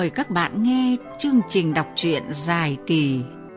mời các bạn nghe chương trình đọc truyện dài kỳ.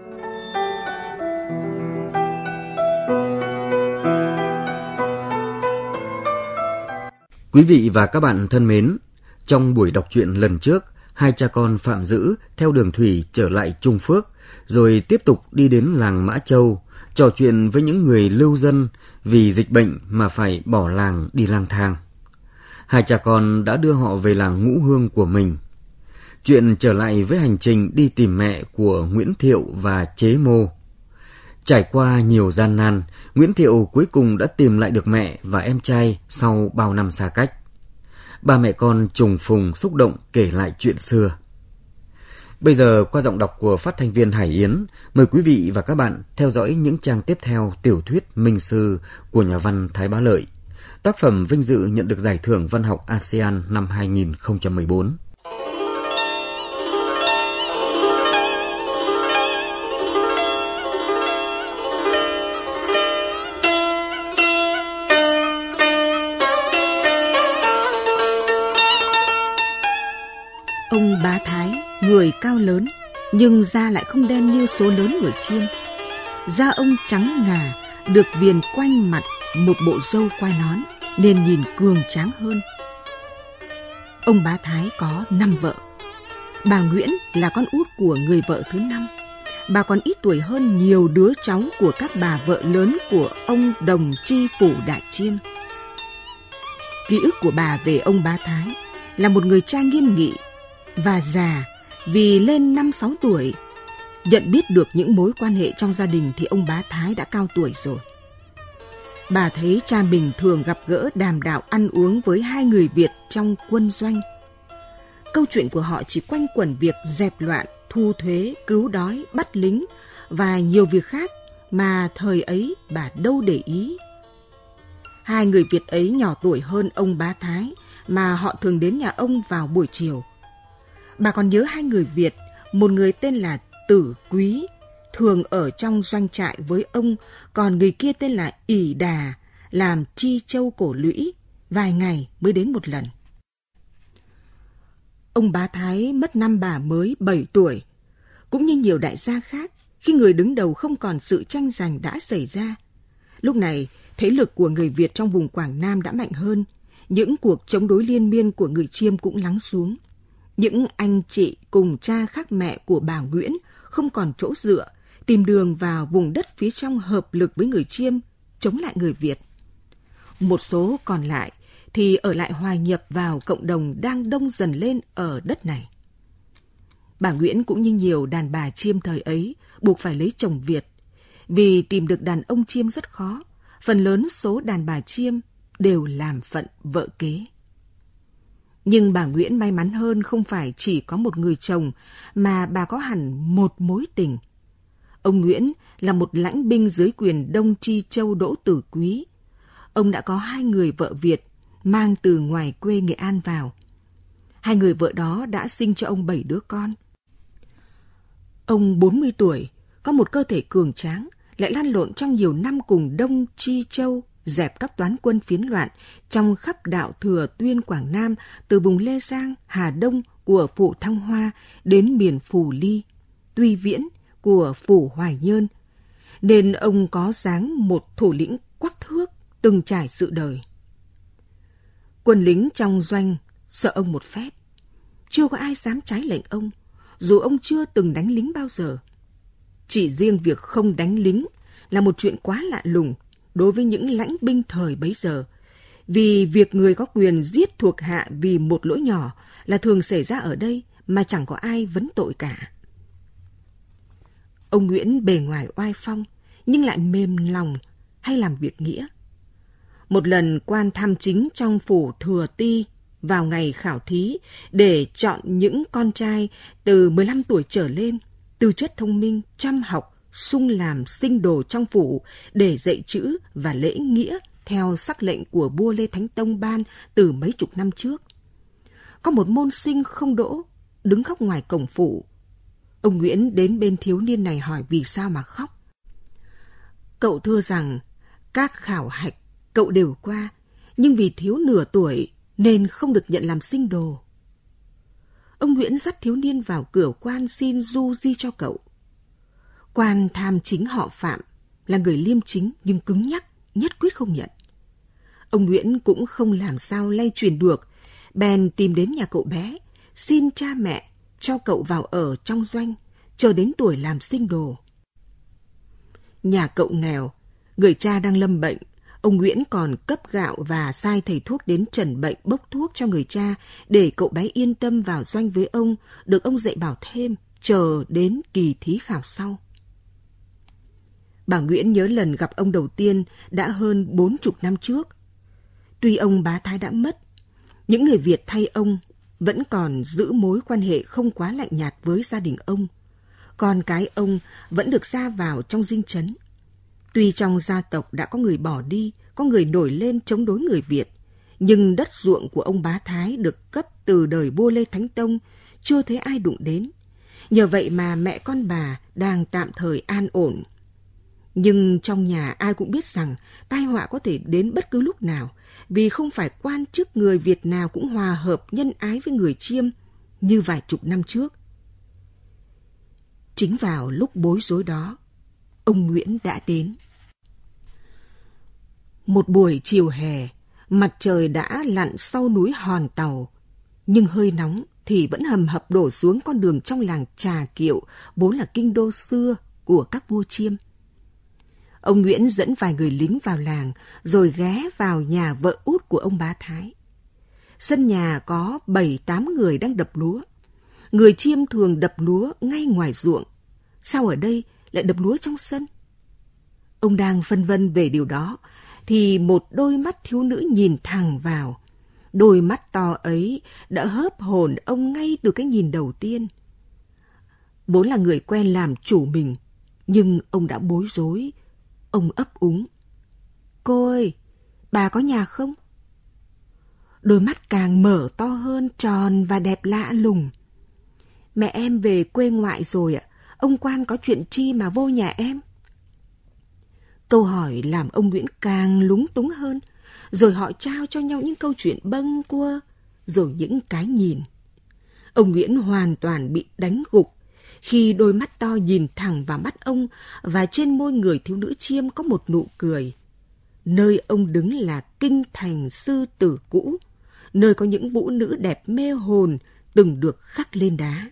Quý vị và các bạn thân mến, trong buổi đọc truyện lần trước, hai cha con Phạm Dữ theo đường thủy trở lại Trung Phước, rồi tiếp tục đi đến làng Mã Châu, trò chuyện với những người lưu dân vì dịch bệnh mà phải bỏ làng đi lang thang. Hai cha con đã đưa họ về làng Ngũ Hương của mình. Chuyện trở lại với hành trình đi tìm mẹ của Nguyễn Thiệu và Chế Mô. Trải qua nhiều gian nan, Nguyễn Thiệu cuối cùng đã tìm lại được mẹ và em trai sau bao năm xa cách. Ba mẹ con trùng phùng xúc động kể lại chuyện xưa. Bây giờ qua giọng đọc của phát thanh viên Hải Yến, mời quý vị và các bạn theo dõi những trang tiếp theo tiểu thuyết Minh Sư của nhà văn Thái Bá Lợi. Tác phẩm vinh dự nhận được giải thưởng văn học ASEAN năm 2014. Ông Bá Thái, người cao lớn, nhưng da lại không đen như số lớn người Chiêm. Da ông trắng ngà, được viền quanh mặt một bộ râu quai nón, nên nhìn cường tráng hơn. Ông Bá Thái có 5 vợ. Bà Nguyễn là con út của người vợ thứ 5. Bà còn ít tuổi hơn nhiều đứa cháu của các bà vợ lớn của ông Đồng Tri Phủ Đại Chiêm. Ký ức của bà về ông Bá Thái là một người cha nghiêm nghị và già vì lên 5-6 tuổi. Nhận biết được những mối quan hệ trong gia đình thì ông Bá Thái đã cao tuổi rồi. Bà thấy cha mình thường gặp gỡ đàm đạo ăn uống với 2 người Việt trong quân doanh. Câu chuyện của họ chỉ quanh quẩn việc dẹp loạn, thu thuế, cứu đói, bắt lính và nhiều việc khác mà thời ấy bà đâu để ý. 2 người Việt ấy nhỏ tuổi hơn ông Bá Thái mà họ thường đến nhà ông vào buổi chiều. Bà còn nhớ 2 người Việt, một người tên là Tử Quý, thường ở trong doanh trại với ông, còn người kia tên là Ỷ Đà, làm tri châu cổ lũy, vài ngày mới đến một lần. Ông Bá Thái mất năm bà mới 7 tuổi. Cũng như nhiều đại gia khác, khi người đứng đầu không còn sự tranh giành đã xảy ra. Lúc này, thế lực của người Việt trong vùng Quảng Nam đã mạnh hơn, những cuộc chống đối liên miên của người Chiêm cũng lắng xuống. Những anh chị cùng cha khác mẹ của bà Nguyễn không còn chỗ dựa, tìm đường vào vùng đất phía trong hợp lực với người Chiêm, chống lại người Việt. Một số còn lại thì ở lại hòa nhập vào cộng đồng đang đông dần lên ở đất này. Bà Nguyễn cũng như nhiều đàn bà Chiêm thời ấy buộc phải lấy chồng Việt. Vì tìm được đàn ông Chiêm rất khó, phần lớn số đàn bà Chiêm đều làm phận vợ kế. Nhưng bà Nguyễn may mắn hơn, không phải chỉ có một người chồng, mà bà có hẳn một mối tình. Ông Nguyễn là một lãnh binh dưới quyền Đông Tri Châu Đỗ Tử Quý. Ông đã có 2 người vợ Việt mang từ ngoài quê Nghệ An vào. 2 người vợ đó đã sinh cho ông 7 đứa con. Ông 40 tuổi, có một cơ thể cường tráng, lại lăn lộn trong nhiều năm cùng Đông Tri Châu, dẹp các toán quân phiến loạn trong khắp đạo Thừa Tuyên Quảng Nam, từ vùng Lê Giang, Hà Đông của phủ Thăng Hoa đến miền Phù Ly, Tuy Viễn của phủ Hoài Nhơn, nên ông có dáng một thủ lĩnh quắc thước, từng trải sự đời. Quân lính trong doanh sợ ông một phép, chưa có ai dám trái lệnh ông, dù ông chưa từng đánh lính bao giờ. Chỉ riêng việc không đánh lính là một chuyện quá lạ lùng đối với những lãnh binh thời bấy giờ, vì việc người có quyền giết thuộc hạ vì một lỗi nhỏ là thường xảy ra ở đây mà chẳng có ai vấn tội cả. Ông Nguyễn bề ngoài oai phong, nhưng lại mềm lòng hay làm việc nghĩa. Một lần quan tham chính trong phủ Thừa Ti vào ngày khảo thí để chọn những con trai từ 15 tuổi trở lên, tư chất thông minh, chăm học, sung làm sinh đồ trong phủ để dạy chữ và lễ nghĩa theo sắc lệnh của vua Lê Thánh Tông ban từ mấy chục năm trước. Có một môn sinh không đỗ, đứng khóc ngoài cổng phủ. Ông Nguyễn đến bên thiếu niên này hỏi vì sao mà khóc. Cậu thưa rằng các khảo hạch cậu đều qua, nhưng vì thiếu nửa tuổi nên không được nhận làm sinh đồ. ông Nguyễn dắt thiếu niên vào cửa quan xin du di cho cậu. Quan tham chính họ Phạm, là người liêm chính nhưng cứng nhắc, nhất quyết không nhận. Ông Nguyễn cũng không làm sao lay truyền được, bèn tìm đến nhà cậu bé, xin cha mẹ cho cậu vào ở trong doanh, chờ đến tuổi làm sinh đồ. Nhà cậu nghèo, người cha đang lâm bệnh, ông Nguyễn còn cấp gạo và sai thầy thuốc đến trần bệnh bốc thuốc cho người cha để cậu bé yên tâm vào doanh với ông, được ông dạy bảo thêm, chờ đến kỳ thí khảo sau. Bà Nguyễn nhớ lần gặp ông đầu tiên đã hơn 40 năm trước. Tuy ông bá Thái đã mất, những người Việt thay ông vẫn còn giữ mối quan hệ không quá lạnh nhạt với gia đình ông. Con cái ông vẫn được ra vào trong dinh trấn. Tuy trong gia tộc đã có người bỏ đi, có người nổi lên chống đối người Việt, nhưng đất ruộng của ông bá Thái được cấp từ đời vua Lê Thánh Tông, chưa thấy ai đụng đến. Nhờ vậy mà mẹ con bà đang tạm thời an ổn. Nhưng trong nhà ai cũng biết rằng tai họa có thể đến bất cứ lúc nào, vì không phải quan chức người Việt nào cũng hòa hợp nhân ái với người Chiêm như vài chục năm trước. Chính vào lúc bối rối đó, ông Nguyễn đã đến. Một buổi chiều hè, mặt trời đã lặn sau núi Hòn Tàu, nhưng hơi nóng thì vẫn hầm hập đổ xuống con đường trong làng Trà Kiệu, vốn là kinh đô xưa của các vua Chiêm. Ông Nguyễn dẫn vài người lính vào làng, rồi ghé vào nhà vợ út của ông bá Thái. Sân nhà có 7-8 người đang đập lúa. Người Chiêm thường đập lúa ngay ngoài ruộng. Sao ở đây lại đập lúa trong sân? Ông đang phân vân về điều đó, thì một đôi mắt thiếu nữ nhìn thẳng vào. Đôi mắt to ấy đã hớp hồn ông ngay từ cái nhìn đầu tiên. Vốn là người quen làm chủ mình, nhưng ông đã bối rối. Ông ấp úng. Cô ơi, bà có nhà không? Đôi mắt càng mở to hơn, tròn và đẹp lạ lùng. Mẹ em về quê ngoại rồi ạ. Ông quan có chuyện chi mà vô nhà em? Câu hỏi làm ông Nguyễn càng lúng túng hơn, rồi họ trao cho nhau những câu chuyện bâng quơ, rồi những cái nhìn. Ông Nguyễn hoàn toàn bị đánh gục khi đôi mắt to nhìn thẳng vào mắt ông, và trên môi người thiếu nữ Chiêm có một nụ cười. Nơi ông đứng là kinh thành sư tử cũ, nơi có những vũ nữ đẹp mê hồn từng được khắc lên đá.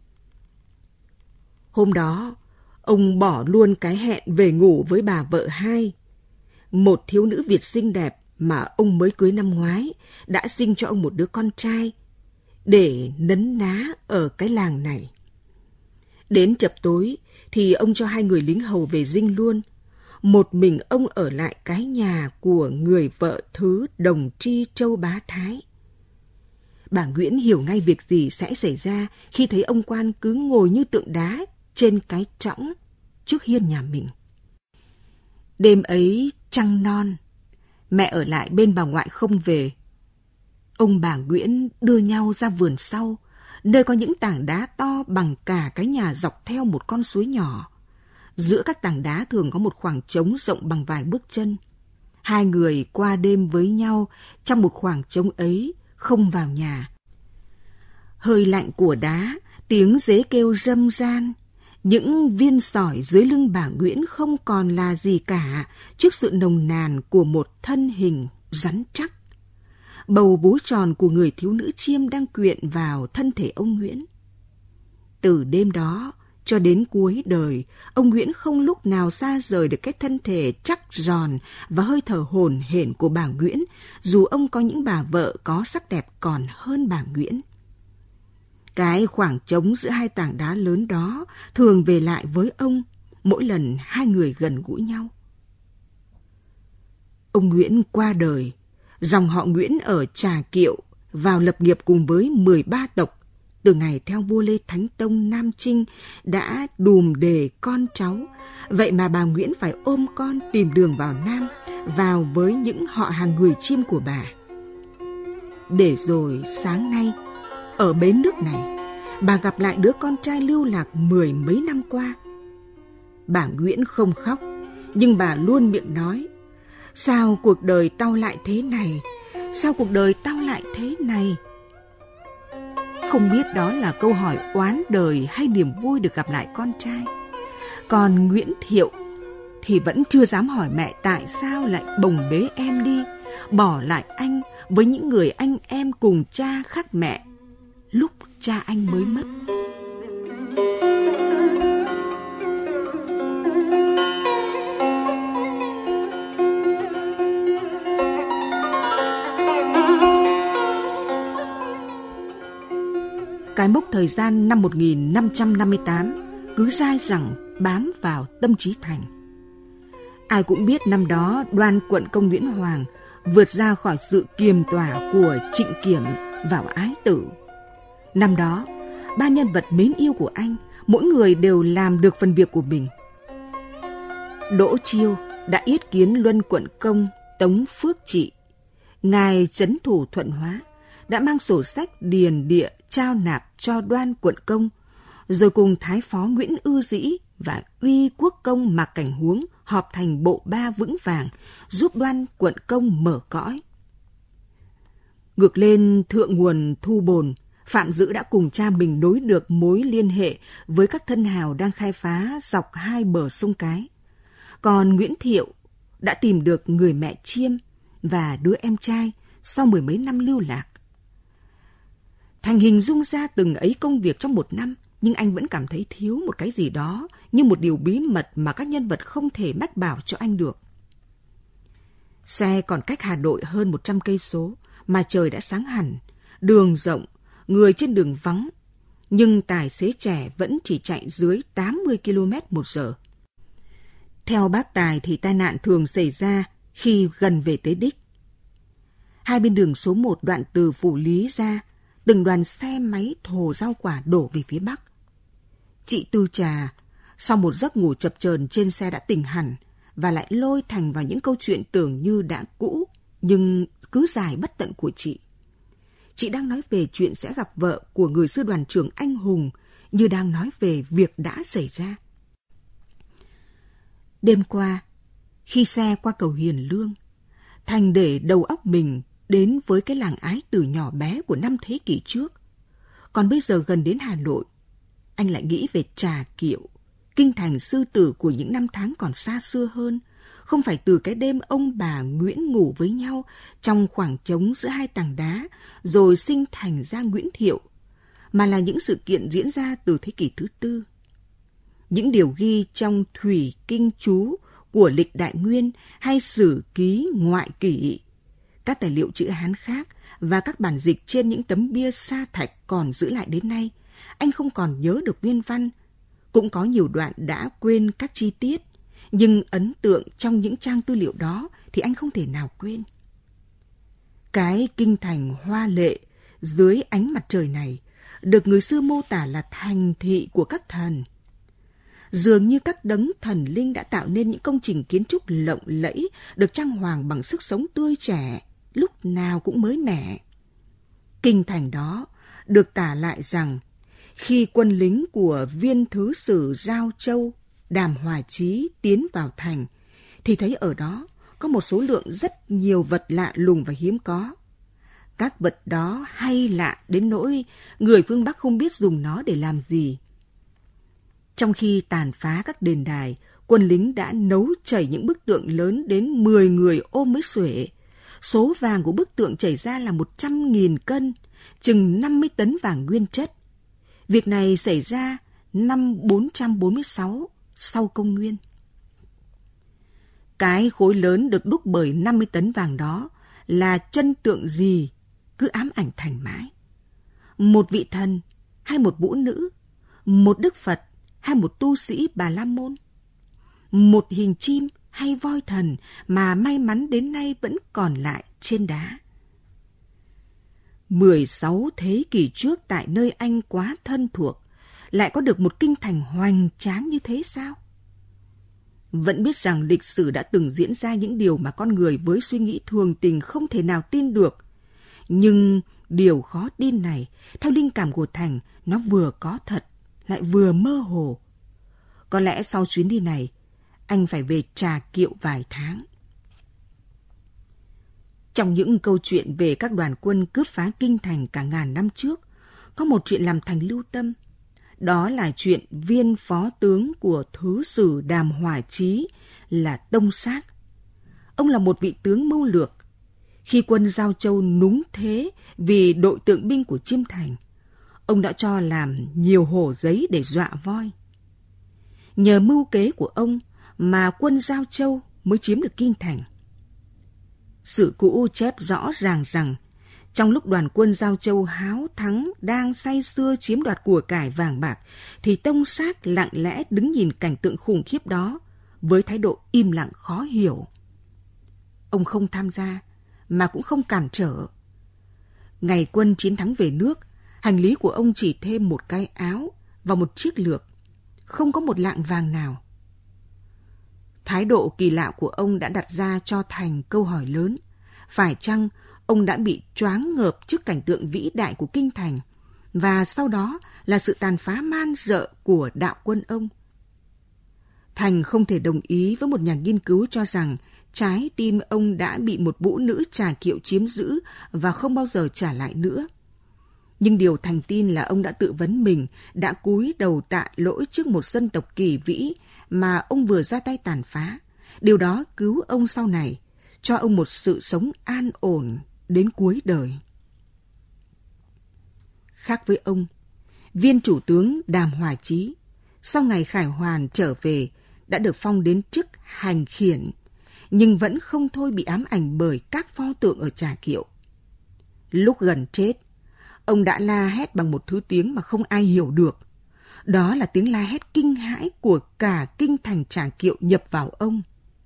Hôm đó, ông bỏ luôn cái hẹn về ngủ với bà vợ hai. Một thiếu nữ Việt xinh đẹp mà ông mới cưới năm ngoái đã sinh cho ông một đứa con trai để nấn ná ở cái làng này. Đến chập tối thì ông cho hai người lính hầu về dinh luôn. Một mình ông ở lại cái nhà của người vợ thứ Đồng Tri Châu bá Thái. Bà Nguyễn hiểu ngay việc gì sẽ xảy ra khi thấy ông quan cứ ngồi như tượng đá trên cái trõng trước hiên nhà mình. Đêm ấy trăng non, mẹ ở lại bên bà ngoại không về. Ông bà Nguyễn đưa nhau ra vườn sau, nơi có những tảng đá to bằng cả cái nhà dọc theo một con suối nhỏ. Giữa các tảng đá thường có một khoảng trống rộng bằng vài bước chân. Hai người qua đêm với nhau trong một khoảng trống ấy, không vào nhà. Hơi lạnh của đá, tiếng dế kêu râm ran. Những viên sỏi dưới lưng bà Nguyễn không còn là gì cả trước sự nồng nàn của một thân hình rắn chắc. Bầu vú tròn của người thiếu nữ Chiêm đang quyện vào thân thể ông Nguyễn. Từ đêm đó cho đến cuối đời, ông Nguyễn không lúc nào xa rời được cái thân thể chắc giòn và hơi thở hổn hển của bà Nguyễn, dù ông có những bà vợ có sắc đẹp còn hơn bà Nguyễn. Cái khoảng trống giữa hai tảng đá lớn đó thường về lại với ông mỗi lần hai người gần gũi nhau. Ông Nguyễn qua đời, dòng họ Nguyễn ở Trà Kiệu vào lập nghiệp cùng với 13 tộc. Từ ngày theo vua Lê Thánh Tông Nam Chinh đã đùm đề con cháu, vậy mà bà Nguyễn phải ôm con tìm đường vào Nam, vào với những họ hàng người Chiêm của bà. Để rồi sáng nay, ở bến nước này, bà gặp lại đứa con trai lưu lạc 10 mấy năm qua. Bà Nguyễn không khóc, nhưng bà luôn miệng nói: sao cuộc đời tao lại thế này? Sao cuộc đời tao lại thế này? không biết đó là câu hỏi oán đời hay niềm vui được gặp lại con trai. Còn Nguyễn Thiệu thì vẫn chưa dám hỏi mẹ tại sao lại bồng bế em đi, bỏ lại anh với những người anh em cùng cha khác mẹ lúc cha anh mới mất. Cái mốc thời gian năm 1558 cứ dai dẳng bám vào tâm trí Thành. Ai cũng biết năm đó Đoan Quận Công Nguyễn Hoàng vượt ra khỏi sự kiềm tỏa của Trịnh Kiểm vào ái tử. Năm đó, ba nhân vật mến yêu của anh, mỗi người đều làm được phần việc của mình. Đỗ Chiêu đã yết kiến Luân Quận Công Tống Phước Trị. Ngài Trấn Thủ Thuận Hóa đã mang sổ sách điền địa trao nạp cho Đoan Quận Công, rồi cùng Thái Phó Nguyễn Ư Dĩ và Uy Quốc Công Mạc Cảnh Huống họp thành bộ ba vững vàng, giúp Đoan Quận Công mở cõi. Ngược lên thượng nguồn Thu Bồn, Phạm Dữ đã cùng cha mình nối được mối liên hệ với các thân hào đang khai phá dọc hai bờ sông Cái. Còn Nguyễn Thiệu đã tìm được người mẹ Chiêm và đứa em trai sau 10 mấy năm lưu lạc. Thành hình dung ra từng ấy công việc trong một năm, nhưng anh vẫn cảm thấy thiếu một cái gì đó, như một điều bí mật mà các nhân vật không thể mách bảo cho anh được. Xe còn cách Hà Nội hơn 100 cây số, mà trời đã sáng hẳn, đường rộng, người trên đường vắng, nhưng tài xế trẻ vẫn chỉ chạy dưới 80 km/h. Theo bác Tài thì tai nạn thường xảy ra khi gần về tới đích. Hai bên đường số 1 đoạn từ Phủ Lý ra, từng đoàn xe máy thồ rau quả đổ về phía bắc. Chị Tư Trà, sau một giấc ngủ chập chờn trên xe đã tỉnh hẳn và lại lôi Thành vào những câu chuyện tưởng như đã cũ nhưng cứ dài bất tận của chị. Chị đang nói về chuyện sẽ gặp vợ của người sư đoàn trưởng anh hùng, như đang nói về việc đã xảy ra. Đêm qua, khi xe qua cầu Hiền Lương, Thành để đầu óc mình đến với cái làng ái tử nhỏ bé của 5 thế kỷ trước. Còn bây giờ gần đến Hà Nội, anh lại nghĩ về Trà Kiệu, kinh thành sư tử của những năm tháng còn xa xưa hơn, không phải từ cái đêm ông bà Nguyễn ngủ với nhau trong khoảng trống giữa hai tảng đá rồi sinh thành ra Nguyễn Thiệu, mà là những sự kiện diễn ra từ thế kỷ thứ 4. Những điều ghi trong Thủy Kinh Chú của Lịch Đại Nguyên hay Sử Ký Ngoại Kỷ, các tài liệu chữ Hán khác và các bản dịch trên những tấm bia sa thạch còn giữ lại đến nay, anh không còn nhớ được nguyên văn. Cũng có nhiều đoạn đã quên các chi tiết, nhưng ấn tượng trong những trang tư liệu đó thì anh không thể nào quên. Cái kinh thành hoa lệ dưới ánh mặt trời này được người xưa mô tả là thành thị của các thần. Dường như các đấng thần linh đã tạo nên những công trình kiến trúc lộng lẫy, được trang hoàng bằng sức sống tươi trẻ, lúc nào cũng mới mẻ. Kinh thành đó được tả lại rằng, khi quân lính của viên thứ sử Giao Châu, Đàm Hòa Chí tiến vào thành, thì thấy ở đó có một số lượng rất nhiều vật lạ lùng và hiếm có. Các vật đó hay lạ đến nỗi người phương Bắc không biết dùng nó để làm gì. Trong khi tàn phá các đền đài, quân lính đã nấu chảy những bức tượng lớn đến 10 người ôm mới xuể. Số vàng của bức tượng chảy ra là 100.000 cân, chừng 50 tấn vàng nguyên chất. Việc này xảy ra năm 446 sau công nguyên. Cái khối lớn được đúc bởi 50 tấn vàng đó là chân tượng gì cứ ám ảnh Thành mãi. Một vị thần hay một vũ nữ, một đức Phật hay một tu sĩ Bà La Môn, một hình chim hay voi thần mà may mắn đến nay vẫn còn lại trên đá. 16 thế kỷ trước tại nơi anh quá thân thuộc, lại có được một kinh thành hoành tráng như thế sao? Vẫn biết rằng lịch sử đã từng diễn ra những điều mà con người với suy nghĩ thường tình không thể nào tin được. Nhưng điều khó tin này, theo linh cảm của Thành, nó vừa có thật, lại vừa mơ hồ. Có lẽ sau chuyến đi này, anh phải về Trà Kiệu vài tháng. Trong những câu chuyện về các đoàn quân cướp phá kinh thành cả ngàn năm trước, có một chuyện làm Thành lưu tâm. Đó là chuyện viên phó tướng của Thứ sử Đàm Hỏa Chí là Tông Sát. Ông là một vị tướng mưu lược. Khi quân Giao Châu núng thế vì đội tượng binh của Chiêm Thành, ông đã cho làm nhiều hồ giấy để dọa voi. Nhờ mưu kế của ông mà quân Giao Châu mới chiếm được Kinh Thành. Sử cũ chép rõ ràng rằng trong lúc đoàn quân Giao Châu háo thắng đang say sưa chiếm đoạt của cải vàng bạc, thì Tông Sát lặng lẽ đứng nhìn cảnh tượng khủng khiếp đó với thái độ im lặng khó hiểu. Ông không tham gia mà cũng không cản trở. Ngày quân chiến thắng về nước, hành lý của ông chỉ thêm một cái áo và một chiếc lược, không có một lạng vàng nào. Thái độ kỳ lạ của ông đã đặt ra cho Thành câu hỏi lớn: phải chăng ông đã bị choáng ngợp trước cảnh tượng vĩ đại của Kinh Thành, và sau đó là sự tàn phá man rợ của đạo quân ông? Thành không thể đồng ý với một nhà nghiên cứu cho rằng trái tim ông đã bị một vũ nữ Trà Kiệu chiếm giữ và không bao giờ trả lại nữa. Nhưng điều Thành tin là ông đã tự vấn mình, đã cúi đầu tạ lỗi trước một dân tộc kỳ vĩ mà ông vừa ra tay tàn phá. Điều đó cứu ông sau này, cho ông một sự sống an ổn đến cuối đời. Khác với ông, viên chủ tướng Đàm Hỏa Chí sau ngày khải hoàn trở về đã được phong đến chức hành khiển, nhưng vẫn không thôi bị ám ảnh bởi các pho tượng ở Trà Kiệu. Lúc gần chết, ông đã la hét bằng một thứ tiếng mà không ai hiểu được. Đó là tiếng la hét kinh hãi của cả kinh thành Trà Kiệu nhập vào ông.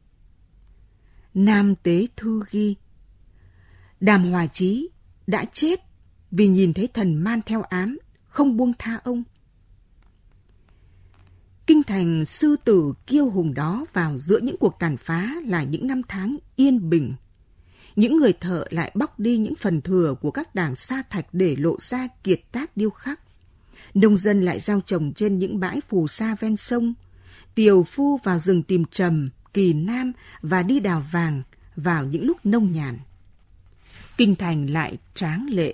Nam Tế Thư ghi: Đàm Hỏa Chí đã chết vì nhìn thấy thần man theo ám, không buông tha ông. Kinh thành sư tử kiêu hùng đó vào giữa những cuộc tàn phá là những năm tháng yên bình. Những người thợ lại bóc đi những phần thừa của các đảng sa thạch để lộ ra kiệt tác điêu khắc. Nông dân lại gieo trồng trên những bãi phù sa ven sông. Tiều phu vào rừng tìm trầm, kỳ nam và đi đào vàng vào những lúc nông nhàn. Kinh thành lại tráng lệ.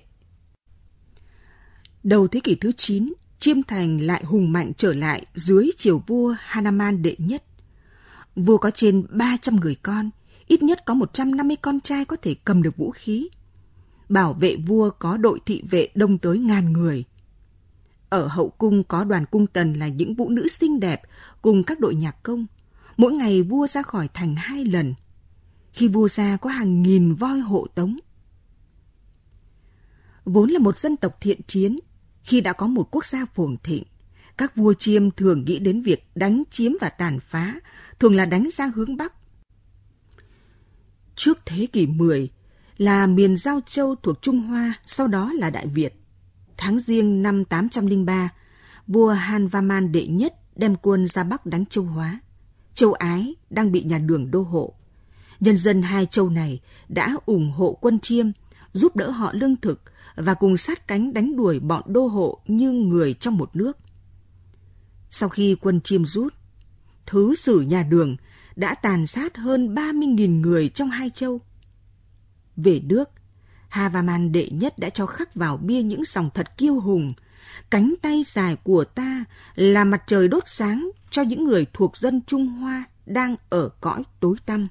Đầu thế kỷ thứ 9, Chiêm Thành lại hùng mạnh trở lại dưới triều vua Hanaman đệ nhất. Vua có trên 300 người con, ít nhất có 150 con trai có thể cầm được vũ khí. Bảo vệ vua có đội thị vệ đông tới 1000 người. Ở hậu cung có đoàn cung tần là những vũ nữ xinh đẹp cùng các đội nhạc công. Mỗi ngày vua ra khỏi thành 2 lần. Khi vua ra có hàng nghìn voi hộ tống. Vốn là một dân tộc thiện chiến, khi đã có một quốc gia phồn thịnh, các vua Chiêm thường nghĩ đến việc đánh chiếm và tàn phá, thường là đánh ra hướng Bắc. Trước thế kỷ 10 là miền Giao Châu thuộc Trung Hoa, sau đó là Đại Việt. Tháng Giêng năm 803, vua Hanvaman đệ nhất đem quân ra Bắc đánh Châu Hóa. Châu Ái đang bị nhà Đường đô hộ. Nhân dân hai châu này đã ủng hộ quân Chiêm, giúp đỡ họ lương thực và cùng sát cánh đánh đuổi bọn đô hộ như người trong một nước. Sau khi quân Chiêm rút, Thứ sử nhà Đường đã tàn sát hơn 30.000 người trong hai châu. Về nước, Havaman đệ nhất đã cho khắc vào bia những dòng thật kiêu hùng: cánh tay dài của ta là mặt trời đốt sáng cho những người thuộc dân Trung Hoa đang ở cõi tối tăm.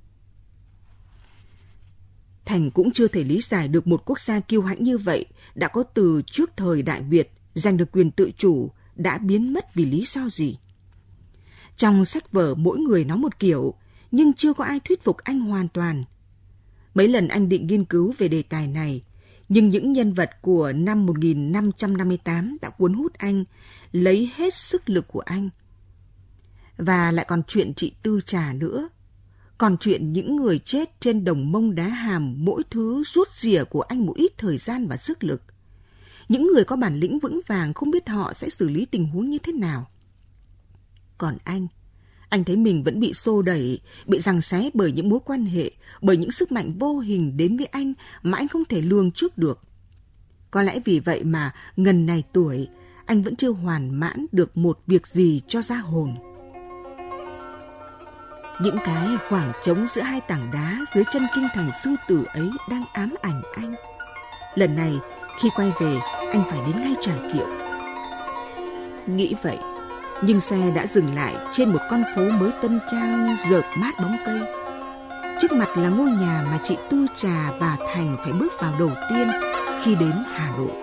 Thành cũng chưa thể lý giải được một quốc gia kiêu hãnh như vậy đã có từ trước thời Đại Việt giành được quyền tự chủ đã biến mất vì lý do gì. Trong sách vở mỗi người nói một kiểu, nhưng chưa có ai thuyết phục anh hoàn toàn. Mấy lần anh định nghiên cứu về đề tài này, nhưng những nhân vật của năm 1558 đã cuốn hút anh, lấy hết sức lực của anh. Và lại còn chuyện chị Tư Trà nữa. Còn chuyện những người chết trên đồng Mông Đá Hàm, mỗi thứ rút rỉa của anh một ít thời gian và sức lực. Những người có bản lĩnh vững vàng không biết họ sẽ xử lý tình huống như thế nào. Còn anh thấy mình vẫn bị xô đẩy, bị giằng xé bởi những mối quan hệ, bởi những sức mạnh vô hình đến với anh mà anh không thể lường trước được. Có lẽ vì vậy mà ngần này tuổi, anh vẫn chưa hoàn mãn được một việc gì cho ra hồn. Những cái khoảng trống giữa hai tảng đá dưới chân kinh thành sư tử ấy đang ám ảnh anh. Lần này, Khi quay về, anh phải đến ngay Trà Kiệu. Nghĩ vậy, nhưng xe đã dừng lại trên một con phố mới tân trang rợp mát bóng cây. Trước mặt là ngôi nhà mà chị Tư Trà và Thành phải bước vào đầu tiên khi đến Hà Nội.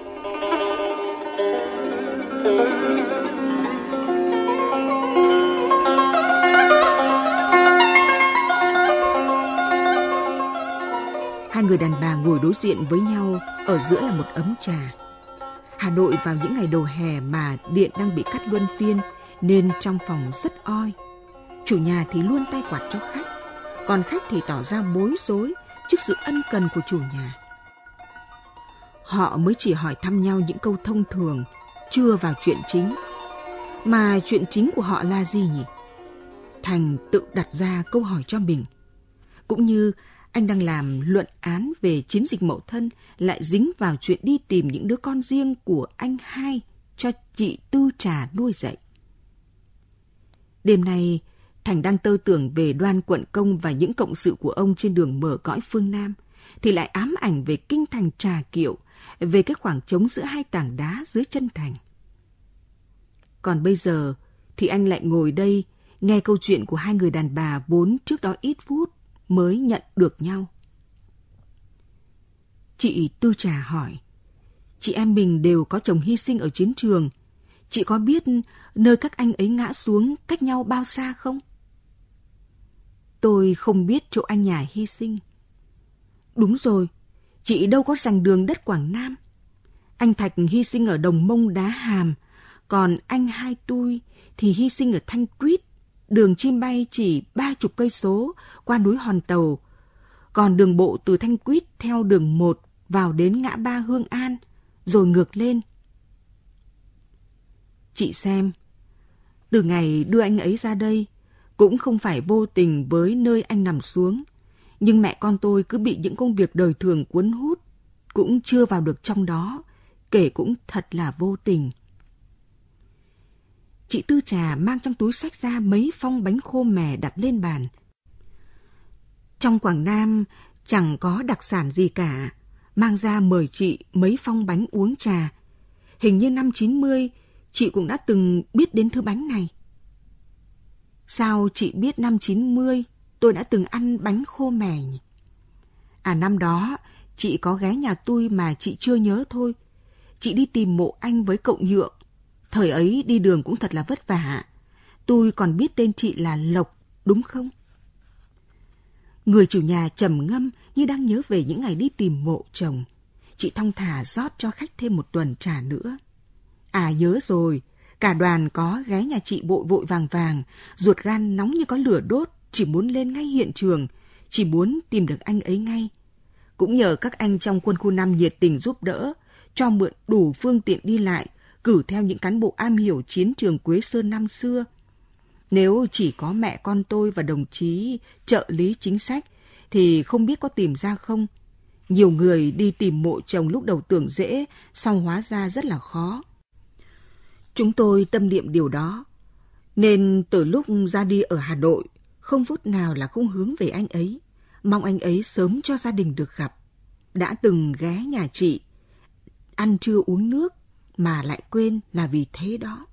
Hai người đàn bà ngồi đối diện với nhau, ở giữa là một ấm trà. Hà Nội vào những ngày đầu hè mà điện đang bị cắt luân phiên nên trong phòng rất oi. Chủ nhà thì luôn tay quạt cho khách, còn khách thì tỏ ra bối rối trước sự ân cần của chủ nhà. Họ mới chỉ hỏi thăm nhau những câu thông thường, chưa vào chuyện chính. Mà chuyện chính của họ là gì nhỉ? Thành tự đặt ra câu hỏi cho mình. Cũng như anh đang làm luận án về chiến dịch Mậu Thân, lại dính vào chuyện đi tìm những đứa con riêng của anh hai cho chị Tư Trà nuôi dạy. Đêm nay, Thành đang tơ tưởng về Đoan Quận Công và những cộng sự của ông trên đường mở cõi phương Nam, thì lại ám ảnh về kinh thành Trà Kiệu, về cái khoảng trống giữa hai tảng đá dưới chân thành. Còn bây giờ thì anh lại ngồi đây nghe câu chuyện của hai người đàn bà vốn trước đó ít phút mới nhận được nhau. Chị Tư Trà hỏi, chị em mình đều có chồng hy sinh ở chiến trường. Chị có biết nơi các anh ấy ngã xuống cách nhau bao xa không? Tôi không biết chỗ anh nhà hy sinh. Đúng rồi, chị đâu có giành đường đất Quảng Nam. Anh Thạch hy sinh ở Đồng Mông Đá Hàm, còn anh hai tôi thì hy sinh ở Thanh Quýt, đường chim bay chỉ 30 cây số qua núi Hòn Tàu, còn đường bộ từ Thanh Quýt theo đường 1 vào đến ngã ba Hương An, rồi ngược lên. Chị xem, từ ngày đưa anh ấy ra đây, cũng không phải vô tình với nơi anh nằm xuống, nhưng mẹ con tôi cứ bị những công việc đời thường cuốn hút, cũng chưa vào được trong đó, kể cũng thật là vô tình. Chị Tư Trà mang trong túi xách ra mấy phong bánh khô mè đặt lên bàn. Trong Quảng Nam chẳng có đặc sản gì cả, mang ra mời chị mấy phong bánh uống trà. Hình như năm 90, chị cũng đã từng biết đến thứ bánh này. Sao chị biết năm 90 tôi đã từng ăn bánh khô mè nhỉ? À, năm đó chị có ghé nhà tôi mà chị chưa nhớ thôi. Chị đi tìm mộ anh với cậu Nhượng. Thời ấy đi đường cũng thật là vất vả. Tôi còn biết tên chị là Lộc, đúng không? Người chủ nhà trầm ngâm như đang nhớ về những ngày đi tìm mộ chồng. Chị thong thả rót cho khách thêm một tuần trà nữa. À, nhớ rồi, cả đoàn có ghé nhà chị vội vội vàng vàng, ruột gan nóng như có lửa đốt, chỉ muốn lên ngay hiện trường, chỉ muốn tìm được anh ấy ngay. Cũng nhờ các anh trong quân khu 5 nhiệt tình giúp đỡ, cho mượn đủ phương tiện đi lại, cử theo những cán bộ am hiểu chiến trường Quế Sơn năm xưa. Nếu chỉ có mẹ con tôi và đồng chí trợ lý chính sách thì không biết có tìm ra không. Nhiều người đi tìm mộ chồng lúc đầu tưởng dễ, sau hóa ra rất là khó. Chúng tôi tâm niệm điều đó, nên từ lúc ra đi ở Hà Nội, không phút nào là không hướng về anh ấy, mong anh ấy sớm cho gia đình được gặp. Đã từng ghé nhà chị, ăn trưa uống nước, mà lại quên là vì thế đó.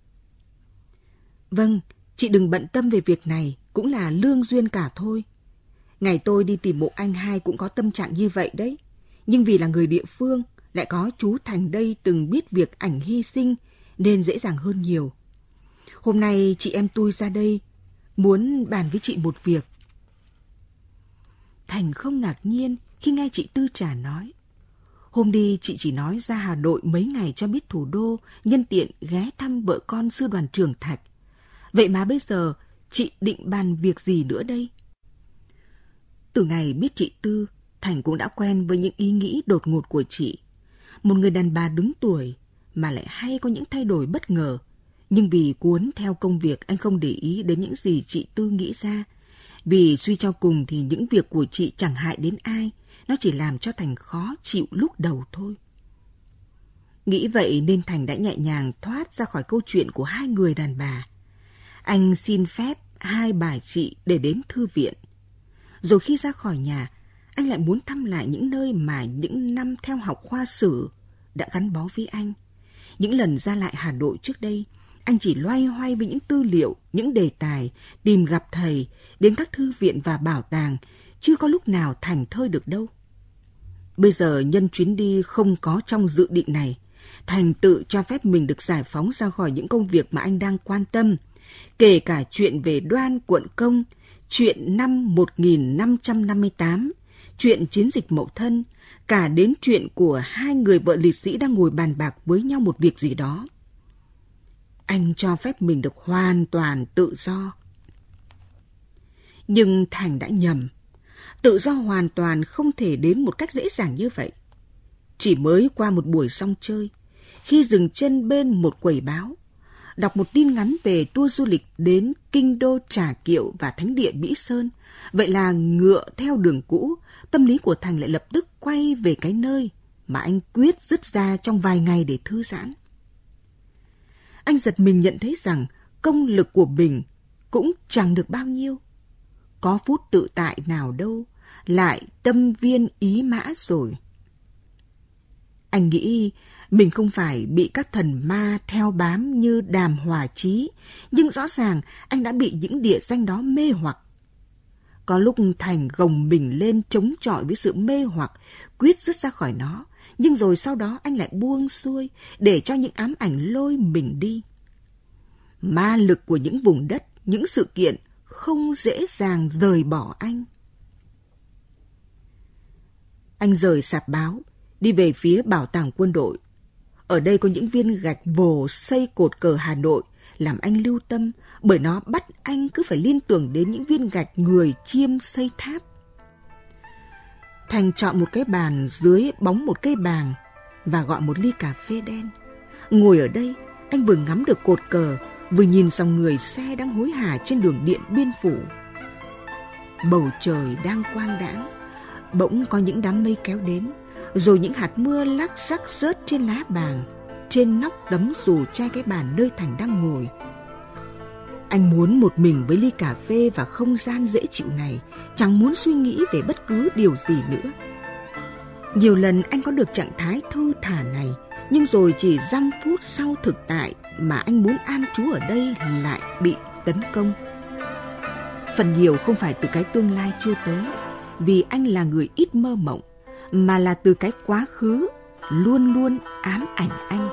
Vâng, chị đừng bận tâm về việc này, cũng là lương duyên cả thôi. Ngày tôi đi tìm mộ anh hai cũng có tâm trạng như vậy đấy. Nhưng vì là người địa phương, lại có chú Thành đây từng biết việc ảnh hy sinh, nên dễ dàng hơn nhiều. Hôm nay chị em tôi ra đây, muốn bàn với chị một việc. Thành không ngạc nhiên khi nghe chị Tư Trà nói. Hôm đi chị chỉ nói ra Hà Nội mấy ngày cho biết thủ đô, nhân tiện ghé thăm vợ con sư đoàn trưởng Thạch. Vậy mà bây giờ chị định bàn việc gì nữa đây? Từ ngày biết chị Tư, Thành cũng đã quen với những ý nghĩ đột ngột của chị. Một người đàn bà đứng tuổi mà lại hay có những thay đổi bất ngờ. Nhưng vì cuốn theo công việc, anh không để ý đến những gì chị Tư nghĩ ra. Vì suy cho cùng thì những việc của chị chẳng hại đến ai, nó chỉ làm cho Thành khó chịu lúc đầu thôi. Nghĩ vậy nên Thành đã nhẹ nhàng thoát ra khỏi câu chuyện của hai người đàn bà. Anh xin phép hai bà chị để đến thư viện. Rồi khi ra khỏi nhà, anh lại muốn thăm lại những nơi mà những năm theo học khoa sử đã gắn bó với anh. Những lần ra lại Hà Nội trước đây, anh chỉ loay hoay với những tư liệu, những đề tài, tìm gặp thầy, đến các thư viện và bảo tàng, chưa có lúc nào thành thơi được đâu. Bây giờ nhân chuyến đi không có trong dự định này, Thành tự cho phép mình được giải phóng ra khỏi những công việc mà anh đang quan tâm, kể cả chuyện về Đoan Quận Công, chuyện năm 1558, chuyện chiến dịch Mậu Thân, cả đến chuyện của hai người vợ liệt sĩ đang ngồi bàn bạc với nhau một việc gì đó. Anh cho phép mình được hoàn toàn tự do. Nhưng Thành đã nhầm. Tự do hoàn toàn không thể đến một cách dễ dàng như vậy. Chỉ mới qua một buổi song chơi, khi dừng chân bên một quầy báo, đọc một tin ngắn về tour du lịch đến kinh đô Trà Kiệu và thánh địa Mỹ Sơn, vậy là ngựa theo đường cũ, tâm lý của Thành lại lập tức quay về cái nơi mà anh quyết dứt ra trong vài ngày để thư giãn. Anh giật mình nhận thấy rằng công lực của mình cũng chẳng được bao nhiêu. Có phút tự tại nào đâu, lại tâm viên ý mã rồi. Anh nghĩ mình không phải bị các thần ma theo bám như Đàm Hòa Chí, nhưng rõ ràng anh đã bị những địa danh đó mê hoặc. Có lúc Thành gồng mình lên chống chọi với sự mê hoặc, quyết dứt ra khỏi nó, nhưng rồi sau đó anh lại buông xuôi để cho những ám ảnh lôi mình đi. Ma lực của những vùng đất, những sự kiện không dễ dàng rời bỏ anh. Anh rời sạp báo, đi về phía bảo tàng quân đội. Ở đây có những viên gạch vồ xây cột cờ Hà Nội, làm anh lưu tâm, bởi nó bắt anh cứ phải liên tưởng đến những viên gạch người chiêm xây tháp. Thành chọn một cái bàn dưới bóng một cây bàng và gọi một ly cà phê đen. Ngồi ở đây, anh vừa ngắm được cột cờ, vừa nhìn dòng người xe đang hối hả trên đường Điện Biên Phủ. Bầu trời đang quang đãng, bỗng có những đám mây kéo đến, rồi những hạt mưa lác rắc rớt trên lá bàng, trên nóc tấm dù che cái bàn nơi Thành đang ngồi. Anh muốn một mình với ly cà phê và không gian dễ chịu này, chẳng muốn suy nghĩ về bất cứ điều gì nữa. Nhiều lần anh có được trạng thái thư thả này, nhưng rồi chỉ dăm phút sau thực tại mà anh muốn an trú ở đây lại bị tấn công. Phần nhiều không phải từ cái tương lai chưa tới, vì anh là người ít mơ mộng, mà là từ cái quá khứ luôn luôn ám ảnh anh.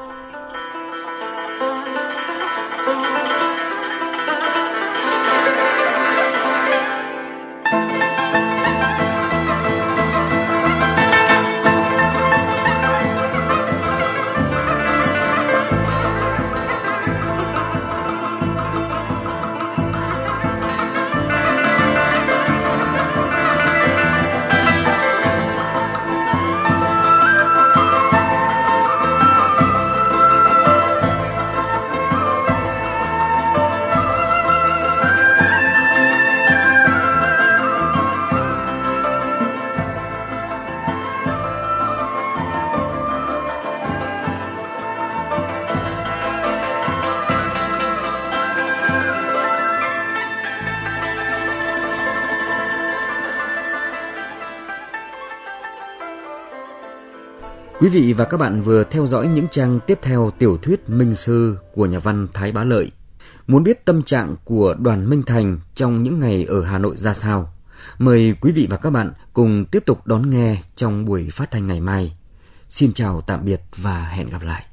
Quý vị và các bạn vừa theo dõi những trang tiếp theo tiểu thuyết Minh Sư của nhà văn Thái Bá Lợi. Muốn biết tâm trạng của Đoàn Minh Thành trong những ngày ở Hà Nội ra sao? Mời quý vị và các bạn cùng tiếp tục đón nghe trong buổi phát thanh ngày mai. Xin chào tạm biệt và hẹn gặp lại.